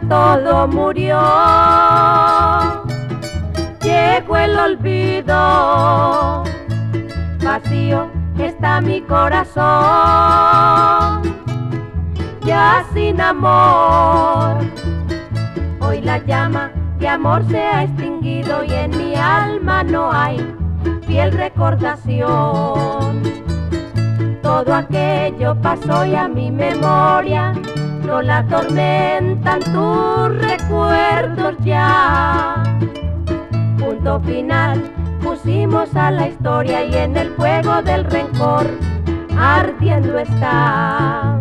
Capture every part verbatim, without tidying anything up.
todo murió. Llegó el olvido, vacío está mi corazón, ya sin amor. Hoy la llama de amor se ha extinguido y en mi alma no hay fiel recordación. Todo aquello pasó y a mi memoria no la atormentan tus recuerdos ya. Punto final pusimos a la historia y en el fuego del rencor ardiendo está.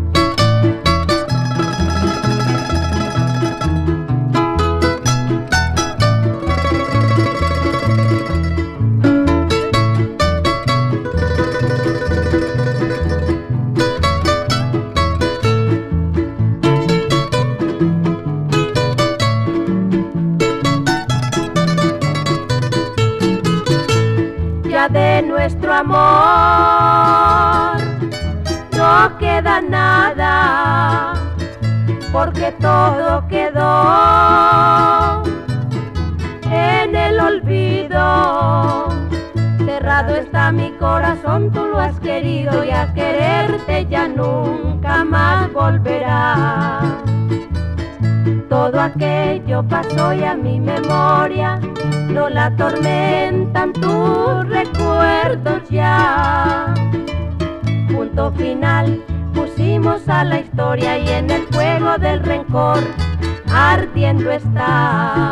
De nuestro amor no queda nada, porque todo quedó en el olvido. Cerrado está mi corazón, tú lo has querido y a quererte ya nunca más volverá. Todo aquello pasó y a mi memoria no la atormentan tus recuerdos ya. Punto final pusimos a la historia y en el fuego del rencor ardiendo está.